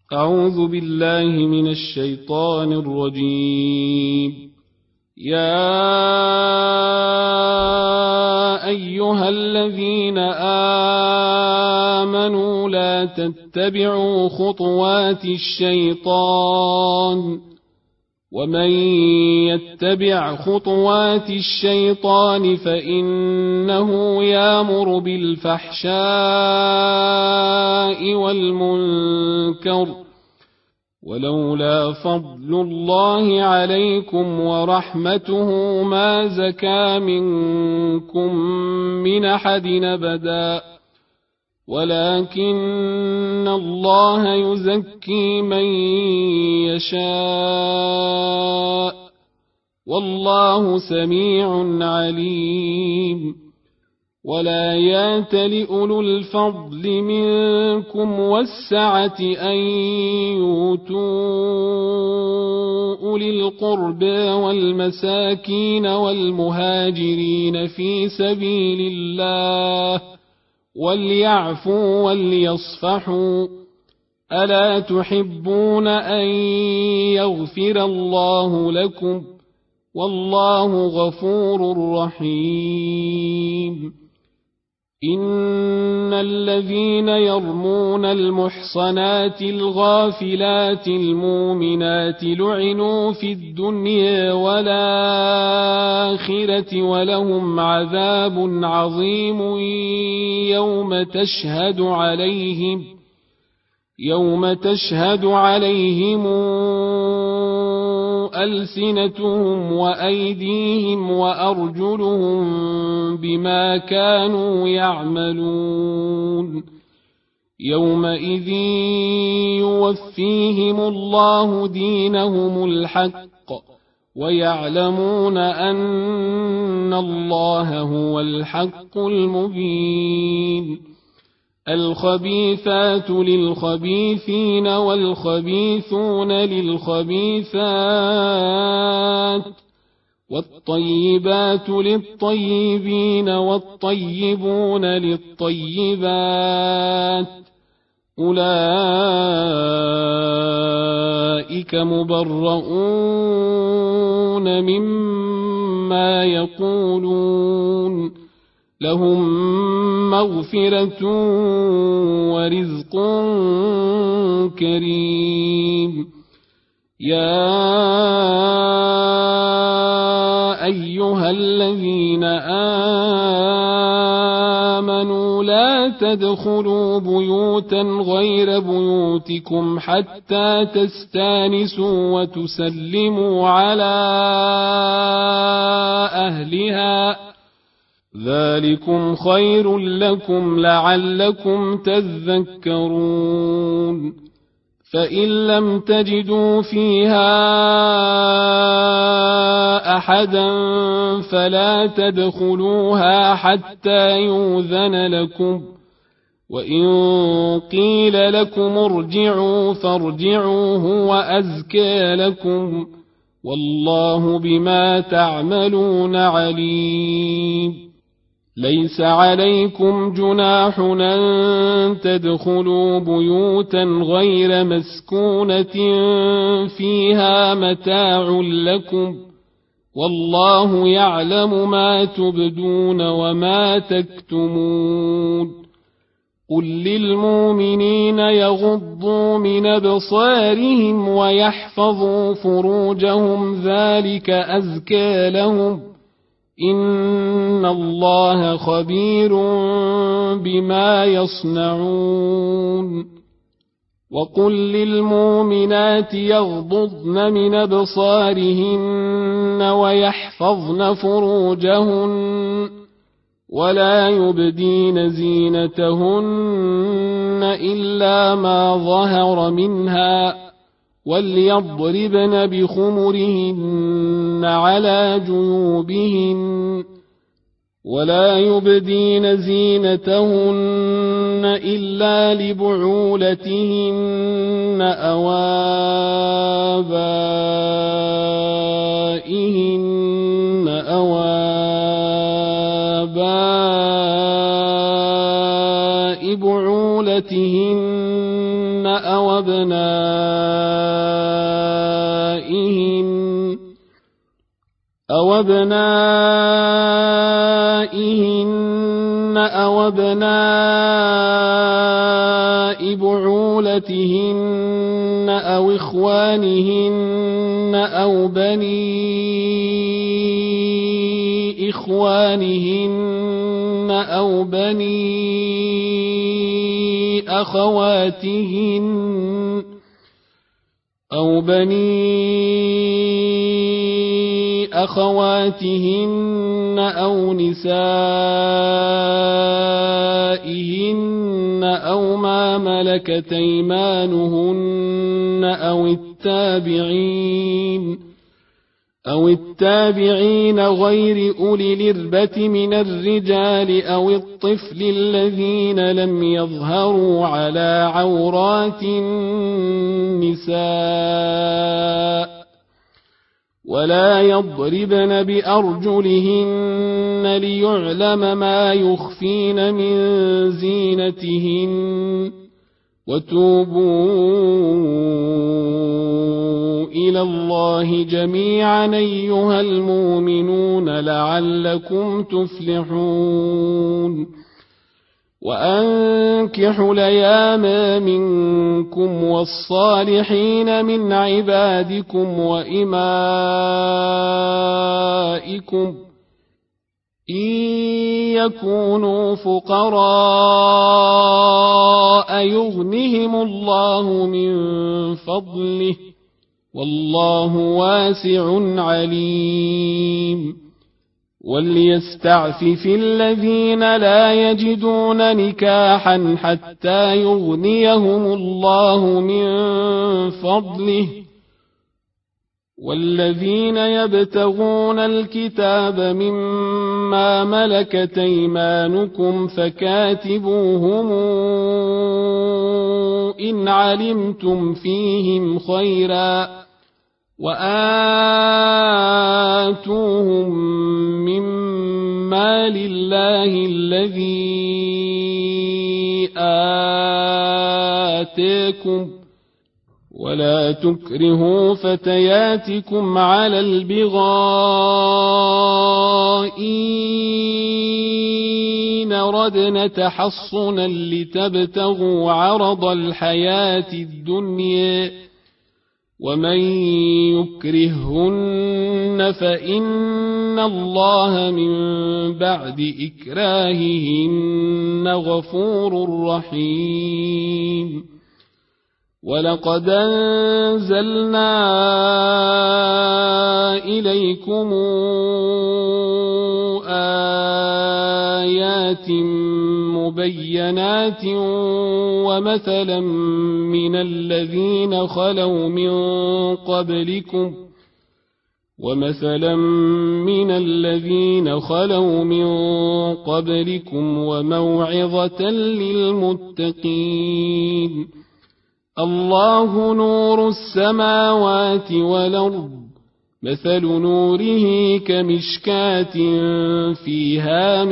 أعوذ بالله من الشيطان الرجيم. يا أيها الذين آمنوا لا تتبعوا خطوات الشيطان، ومن يتبع خطوات الشيطان فإنه يأمر بالفحشاء والمنكر، ولولا فضل الله عليكم ورحمته ما زكى منكم من أحد أبدا، ولكن الله يزكي من يشاء، والله سميع عليم. ولا يات لأولو الفضل منكم والسعة أن يؤتوا أولي القربى والمساكين والمهاجرين في سبيل الله وليعفوا وليصفحوا، ألا تحبون أن يغفر الله لكم، والله غفور رحيم. إن الذين يرمون المحصنات الغافلات المؤمنات لعنوا في الدنيا والآخرة ولهم عذاب عظيم يوم تشهد عليهم ألسنتهم وأيديهم وأرجلهم بما كانوا يعملون. يومئذ يوفيهم الله دينهم الحق ويعلمون أن الله هو الحق المبين. الخبيثات للخبيثين والخبيثون للخبيثات، والطيبات للطيبين والطيبون للطيبات، أولئك مبرؤون مما يقولون، لهم مغفرة ورزق كريم. يا أيها الذين آمنوا لا تدخلوا بيوتا غير بيوتكم حتى تستانسوا وتسلموا على أهلها، ذلكم خير لكم لعلكم تذكرون. فإن لم تجدوا فيها أحدا فلا تدخلوها حتى يؤذن لكم، وإن قيل لكم ارجعوا فارجعوا هو أزكى لكم، والله بما تعملون عليم. ليس عليكم جناح أن تدخلوا بيوتا غير مسكونة فيها متاع لكم، والله يعلم ما تبدون وما تكتمون. قل للمؤمنين يغضوا من أبصارهم ويحفظوا فروجهم ذلك أزكى لهم، إن الله خبير بما يصنعون. وقل للمؤمنات يغضضن من أبصارهن ويحفظن فروجهن ولا يبدين زينتهن إلا ما ظهر منها، وليضربن بخمرهن على جيوبهن، ولا يبدين زينتهن إلا لبعولتهن أو آبائهن أو آباء بعولتهن أو أبناء بعولتهن أو إخوانهن أو بني إخوانهن أو بني أخواتهن أو نسائهن أو ما ملكت أيمانهن أو التابعين غير أولي الإربة من الرجال أو الطفل الذين لم يظهروا على عورات النساء ولا يضربن بأرجلهن ليعلم ما يخفين من زينتهن وتوبوا إلى الله جميعا أيها المؤمنون لعلكم تفلحون وأنكحوا الأيام منكم والصالحين من عبادكم وإمائكم إن يكونوا فقراء يغنهم الله من فضله والله واسع عليم وليستعفف الذين لا يجدون نكاحا حتى يغنيهم الله من فضله والذين يبتغون الكتاب مما ملكت أيمانكم فكاتبوهم إن علمتم فيهم خيرا وآتوهم مما لله الذي آتاكم ولا تكرهوا فتياتكم على البغاء إن ردن تحصنا لتبتغوا عرض الحياة الدنيا ومن يكرههن فإن الله من بعد إكراههن غفور رحيم ولقد أنزلنا إليكم آيات مبينات ومثلا من الذين خلوا من قبلكم وموعظة للمتقين الله نور السماوات والأرض مثل نوره كمشكاة فيها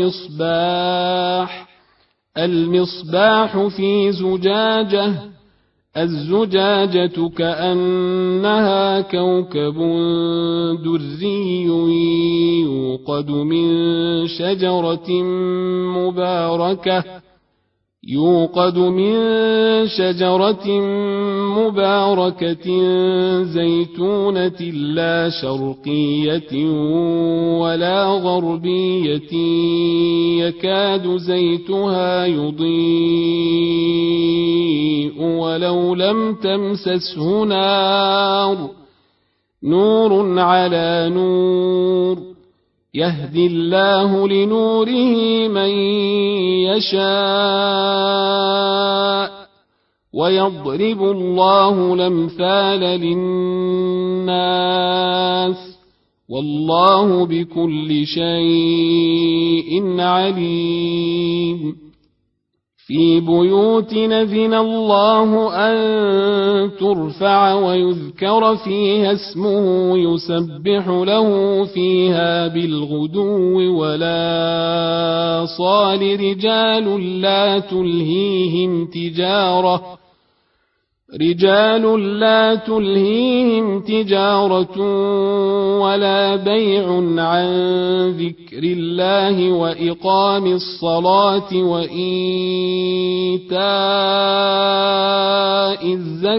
المصباح في زجاجة الزجاجة كأنها كوكب دري يوقد من شجرة مباركة زيتونة لا شرقية ولا غربية يكاد زيتها يضيء ولو لم تمسسه نور على نور يهدي الله لنوره من يشاء ويضرب الله الأمثال للناس والله بكل شيء عليم في بيوت أذن الله أن ترفع ويذكر فيها اسمه يسبح له فيها بالغدو ولا صال رجال لا رجال لا تلهيهم تجارة ولا بيع عن ذكر الله وإقام الصلاة وإيتاء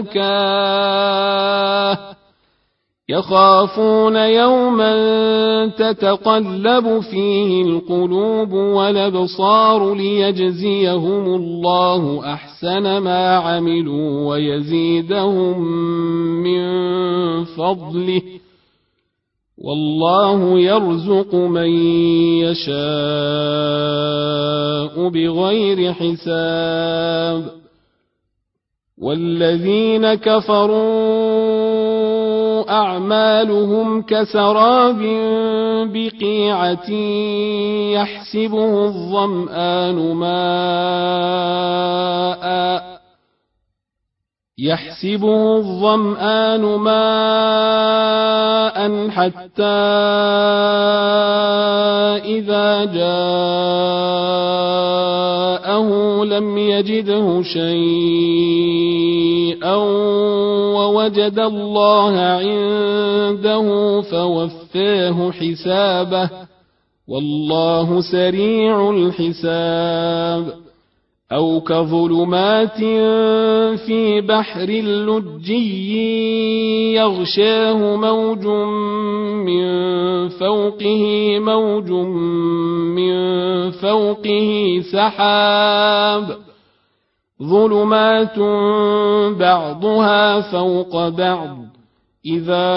الزكاة يخافون يوما تتقلب فيه القلوب والأبصار ليجزيهم الله أحسن ما عملوا ويزيدهم من فضله والله يرزق من يشاء بغير حساب. والذين كفروا أعمالهم كسراب بقيعة يحسبه الظمآن ماء حتى إذا جاءه لم يجده شيئا ووجد الله عنده فوفاه حسابه والله سريع الحساب. أو كظلمات في بحر لجي يغشاه موج من فوقه سحاب ظلمات بعضها فوق بعض إذا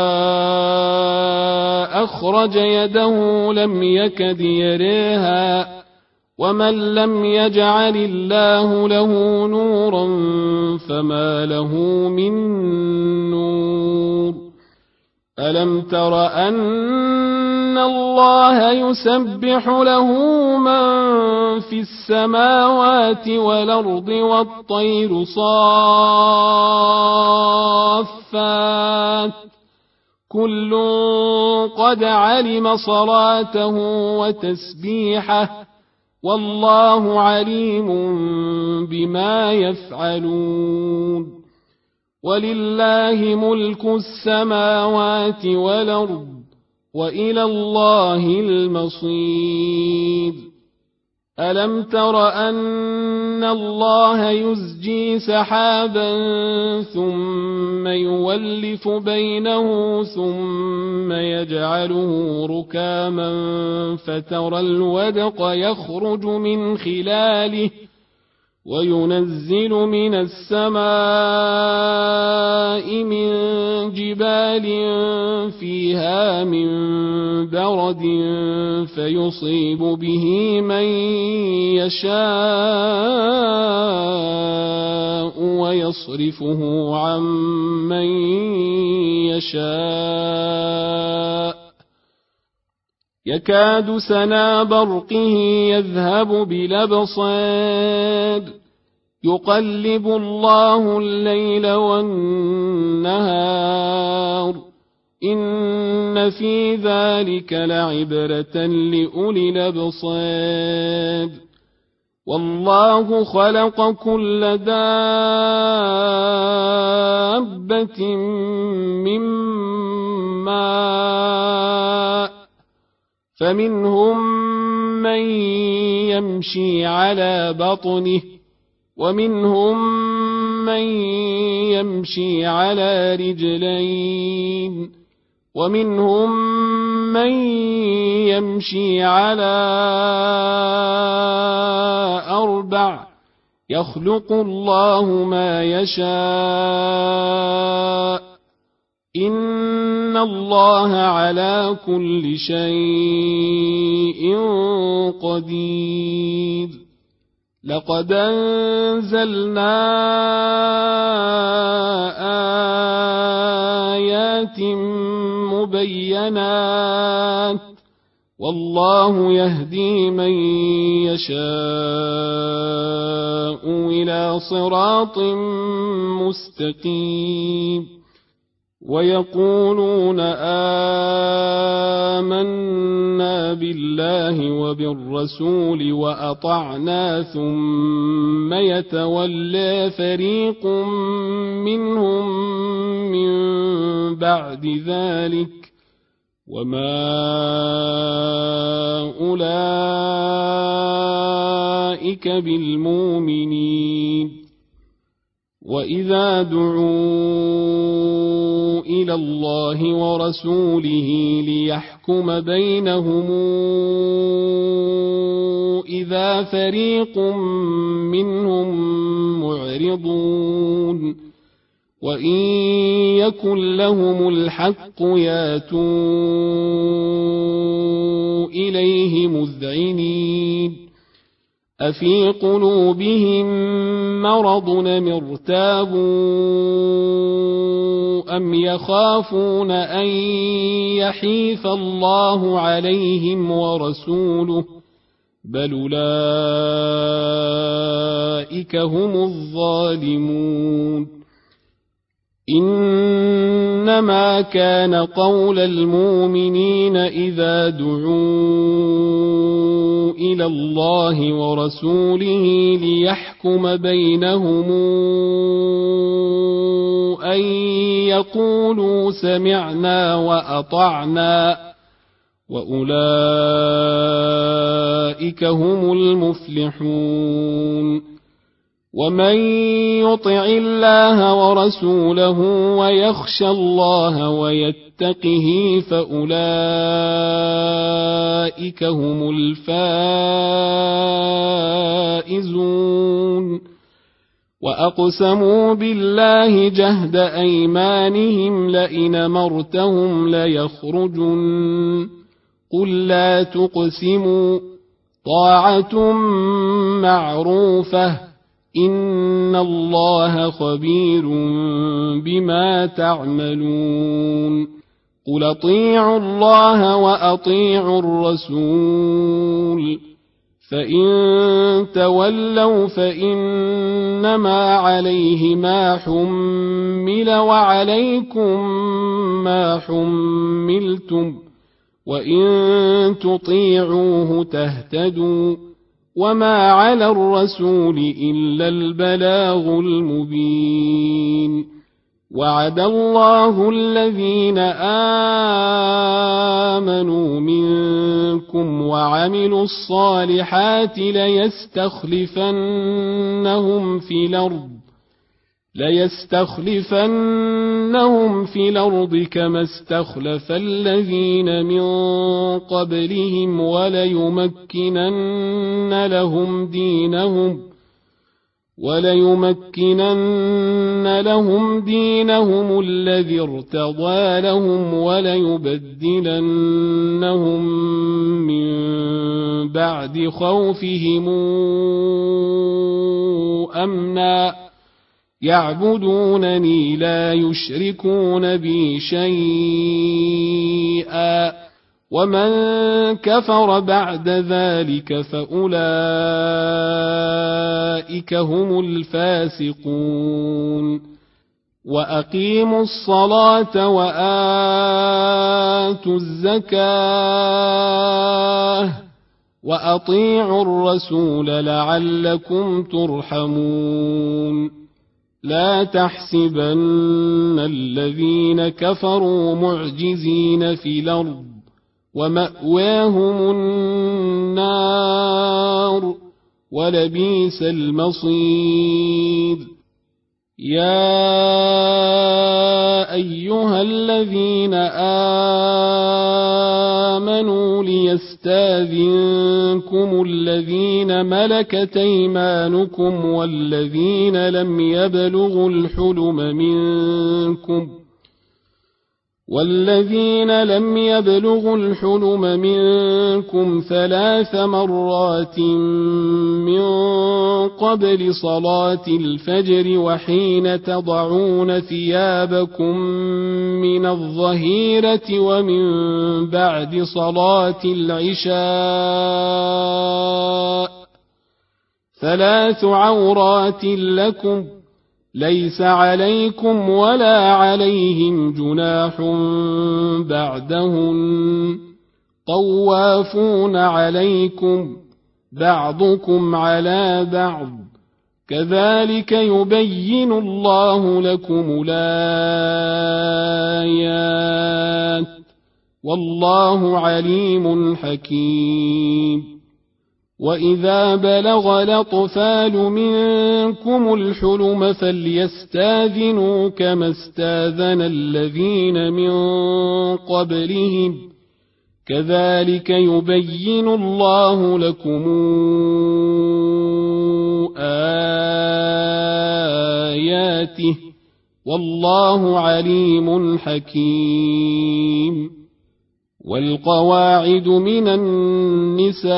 أخرج يده لم يكد يريها ومن لم يجعل الله له نورا فما له من نور. ألم تر أن الله يسبح له من في السماوات والأرض والطير صافات كل قد علم صلاته وتسبيحه والله عليم بما يفعلون. ولله ملك السماوات والأرض وإلى الله المصير. ألم تر أن الله يزجي سحابا ثم يولف بينه ثم يجعله ركاما فترى الودق يخرج من خلاله وينزل من السماء من جبال فيها من برد فيصيب به من يشاء ويصرفه عن من يشاء يكاد سنا برقه يذهب بالأبصار يقلب الله الليل والنهار إن في ذلك لعبرة لأولي الأبصار. والله خلق كل دابة من ماء فمنهم من يمشي على بطنه ومنهم من يمشي على رجلين ومنهم من يمشي على أربع يخلق الله ما يشاء إن الله على كل شيء قدير. لقد أنزلنا آيات مبينات والله يهدي من يشاء إلى صراط مستقيم. ويقولون آمنا بالله وبالرسول وأطعنا ثم يتولى فريق منهم من بعد ذلك وما أولئك بالمؤمنين وإذا دعوا إلى الله ورسوله ليحكم بينهم إذا فريق منهم معرضون وإن يكن لهم الحق ياتوا إليه مذعنين أفي قلوبهم مرض أم ارتابوا أم يخافون أن يحيف الله عليهم ورسوله بل أولئك هم الظالمون إنما كان قول المؤمنين إذا دعوا إلى الله ورسوله ليحكم بينهم أن يقولوا سمعنا وأطعنا وأولئك هم المفلحون ومن يطع الله ورسوله ويخشى الله ويتقه فأولئك هم الفائزون وأقسموا بالله جهد أيمانهم لئن أمرتهم ليخرجن قل لا تقسموا طاعة معروفة إن الله خبير بما تعملون قل أطيعوا الله وأطيعوا الرسول فإن تولوا فإنما عليه ما حمل وعليكم ما حملتم وإن تطيعوه تهتدوا وما على الرسول إلا البلاغ المبين وعد الله الذين آمنوا منكم وعملوا الصالحات ليستخلفنهم في الأرض كما استخلف الذين من قبلهم وليمكنن لهم دينهم الذي ارتضى لهم وليبدلنهم من بعد خوفهم أمنا يعبدونني لا يشركون بي شيئا ومن كفر بعد ذلك فأولئك هم الفاسقون وأقيموا الصلاة وآتوا الزكاة وأطيعوا الرسول لعلكم ترحمون لا تحسبن الذين كفروا معجزين في الأرض ومأواهم النار ولبئس المصير يا أيها الذين آمنوا ليستاذنكم الذين ملكت أيمانكم والذين لم يبلغوا الحلم منكم 3 مرات من قبل صلاة الفجر وحين تضعون ثيابكم من الظهيرة ومن بعد صلاة العشاء 3 عورات لكم ليس عليكم ولا عليهم جناح بعدهن طوافون عليكم بعضكم على بعض كذلك يبين الله لكم الآيات والله عليم حكيم وإذا بلغ الأطفال منكم الحلم فليستاذنوا كما استاذن الذين من قبلهم كذلك يبين الله لكم آياته والله عليم حكيم والقواعد من النساء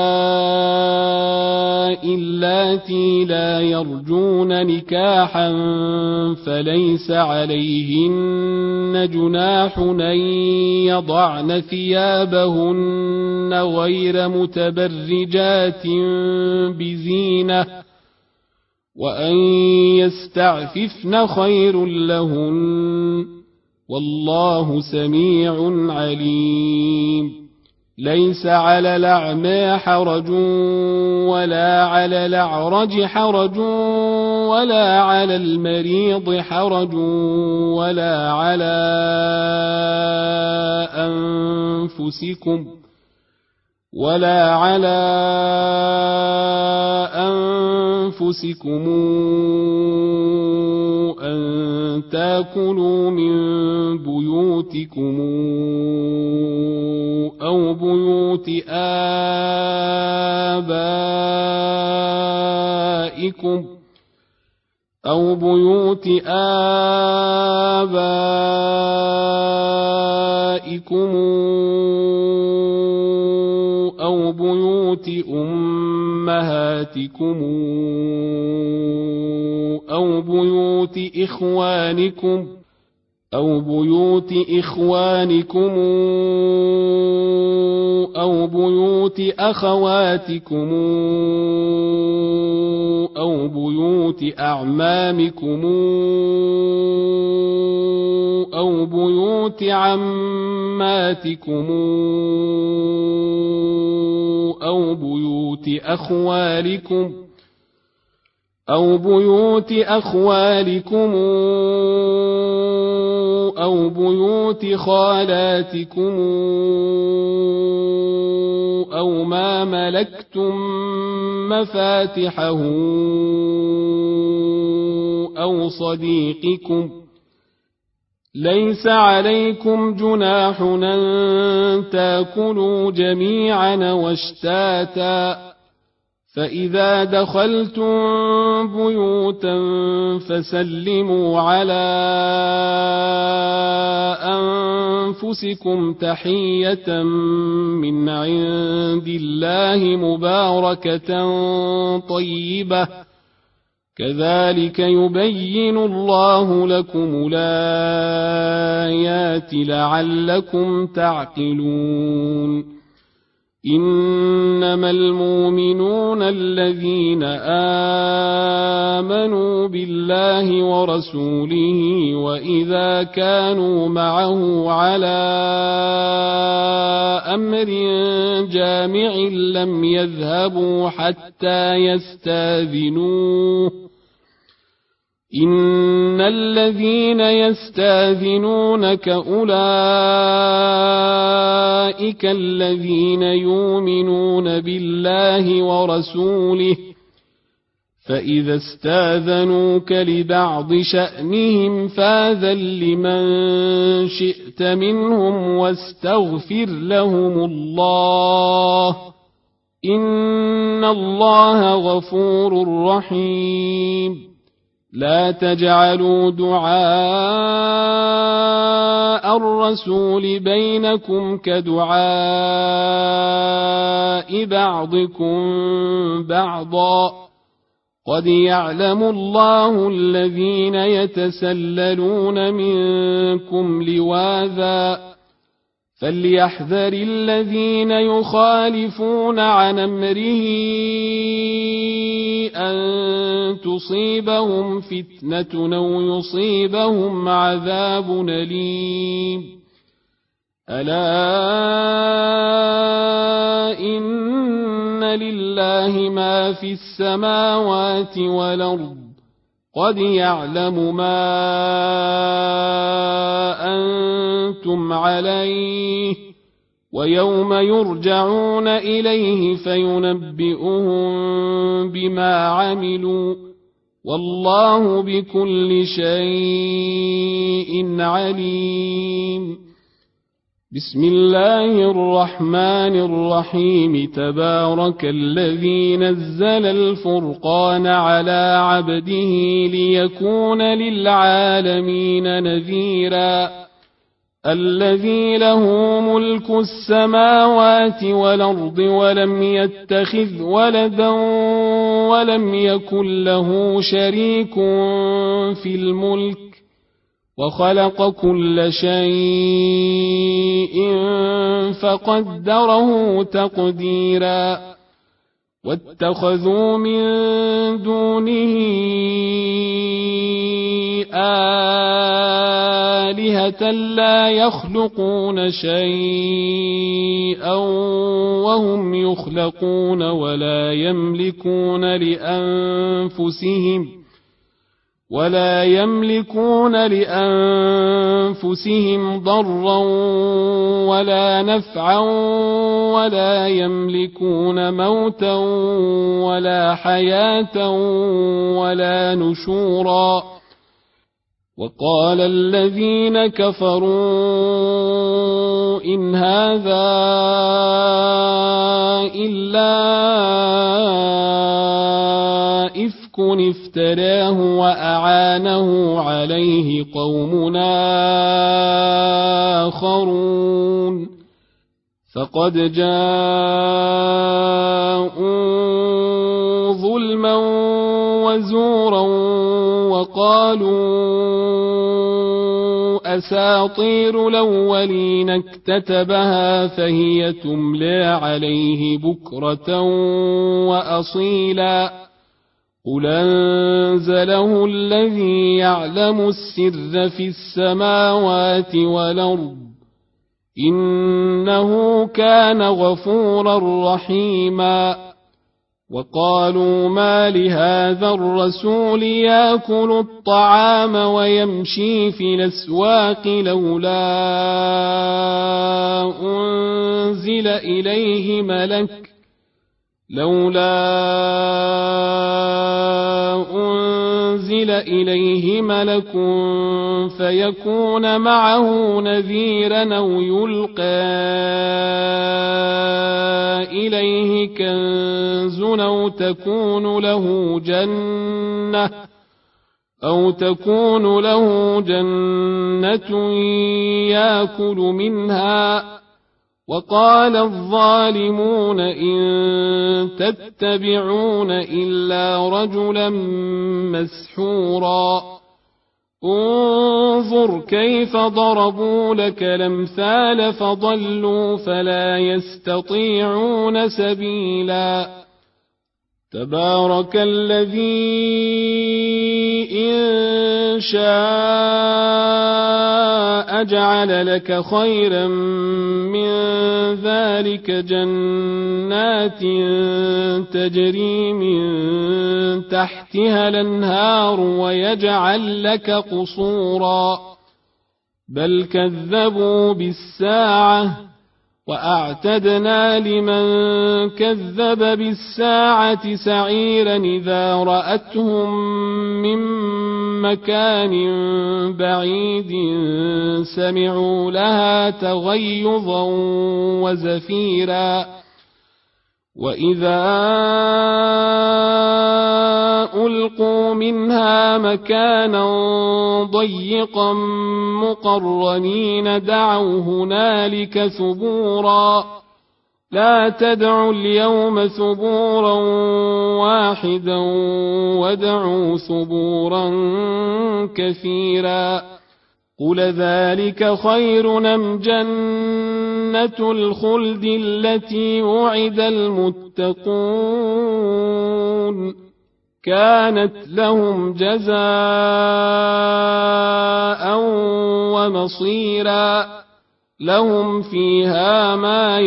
اللاتي لا يرجون نكاحا فليس عليهن جناح أن يضعن ثيابهن غير متبرجات بزينة وأن يستعففن خير لهن والله سميع عليم ليس على الأعمى حرج ولا على الأعرج حرج ولا على المريض حرج ولا على أنفسكم أن تأكلوا من بيوتكم أو بيوت آبائكم أو بيوت أمهاتكم أو بيوت إخوانكم أو بيوت أخواتكم أو بيوت أعمامكم أو بيوت عماتكم أو بيوت أخوالكم أو بيوت خالاتكم أو ما ملكتم مفاتحه أو صديقكم ليس عليكم جناح أن تأكلوا جميعا واشتاتا فإذا دخلتم بيوتا فسلموا على أنفسكم تحية من عند الله مباركة طيبة كذلك يبين الله لكم الآيات لعلكم تعقلون إنما المؤمنون الذين آمنوا بالله ورسوله وإذا كانوا معه على أمر جامع لم يذهبوا حتى يستاذنوه إن الذين يستاذنونك أولئك الذين يؤمنون بالله ورسوله فإذا استاذنوك لبعض شأنهم فاذن لمن شئت منهم واستغفر لهم الله إن الله غفور رحيم لا تجعلوا دعاء الرسول بينكم كدعاء بعضكم بعضا قد يعلم الله الذين يتسللون منكم لواذا فليحذر الذين يخالفون عن أمره أن تصيبهم فتنة أو يصيبهم عذاب أليم ألا إن لله ما في السماوات والأرض قد يعلم ما أنتم عليه ويوم يرجعون إليه فينبئهم بما عملوا والله بكل شيء عليم. بسم الله الرحمن الرحيم تبارك الذي نزل الفرقان على عبده ليكون للعالمين نذيرا الذي له ملك السماوات والأرض ولم يتخذ ولدا ولم يكن له شريك في الملك وخلق كل شيء فقدره تقديرا واتخذوا من دونه آلهة لا يخلقون شيئا وهم يخلقون ولا يملكون لأنفسهم ضرا ولا نفعا ولا يملكون موتا ولا حياة ولا نشورا وقال الذين كفروا إن هذا إلا إفك افتراه وأعانه عليه قوم آخرون فقد جاءوا ظلما وزورا وقالوا أساطير الأولين اكتتبها فهي تملى عليه بكرة وأصيلا قل أنزله الذي يعلم السر في السماوات والأرض إنه كان غفورا رحيما وقالوا ما لهذا الرسول يأكل الطعام ويمشي في الأسواق لولا أنزل إليه ملك فيكون معه نذيرا أو يلقى إليه كنز أو تكون له جنة يأكل منها وقال الظالمون إن تتبعون إلا رجلا مسحورا انظر كيف ضربوا لك الأمثال فضلوا فلا يستطيعون سبيلا تبارك الذي إن شاء جعل لك خيرا من ذلك جنات تجري من تحتها الأنهار ويجعل لك قصورا بل كذبوا بالساعة وأعتدنا لمن كذب بالساعة سعيرا إذا رأتهم من مكان بعيد سمعوا لها تغيظا وزفيرا وإذا ألقوا منها مكانا ضيقا مقرنين دعوا هنالك ثبورا لا تدعوا اليوم ثبورا واحدا وادعوا ثبورا كثيرا قل ذلك خير أم جنة جنة الخلد التي وعد المتقون كانت لهم جزاء ومصيرا لهم فيها ما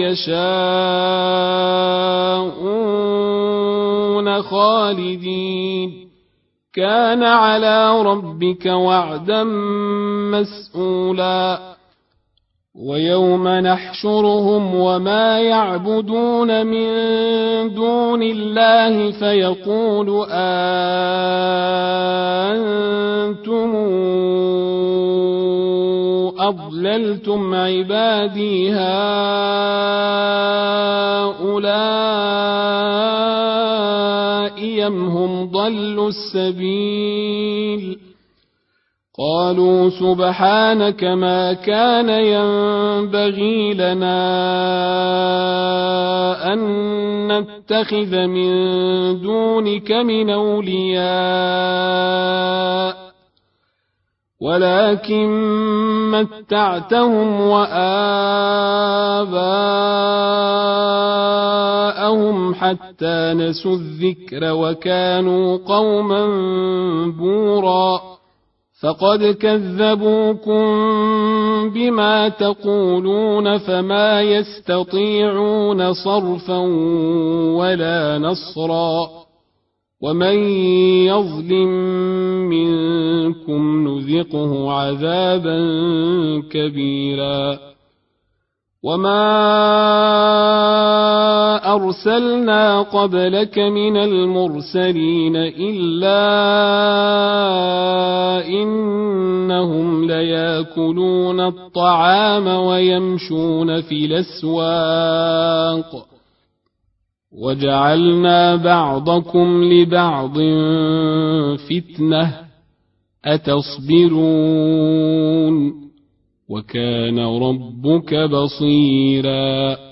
يشاءون خالدين كان على ربك وعدا مسئولا ويوم نحشرهم وما يعبدون من دون الله فيقول أأنتم أضللتم عبادي هؤلاء أم هم ضلوا السبيل قالوا سبحانك ما كان ينبغي لنا أن نتخذ من دونك من أولياء ولكن متعتهم وآباءهم حتى نسوا الذكر وكانوا قوما بورا فقد كذبوكم بما تقولون فما يستطيعون صرفا ولا نصرا ومن يظلم منكم نذقه عذابا كبيرا وما أرسلنا قبلك من المرسلين إلا إنهم ليأكلون الطعام ويمشون في الأسواق وجعلنا بعضكم لبعض فتنة أتصبرون وكان ربك بصيرا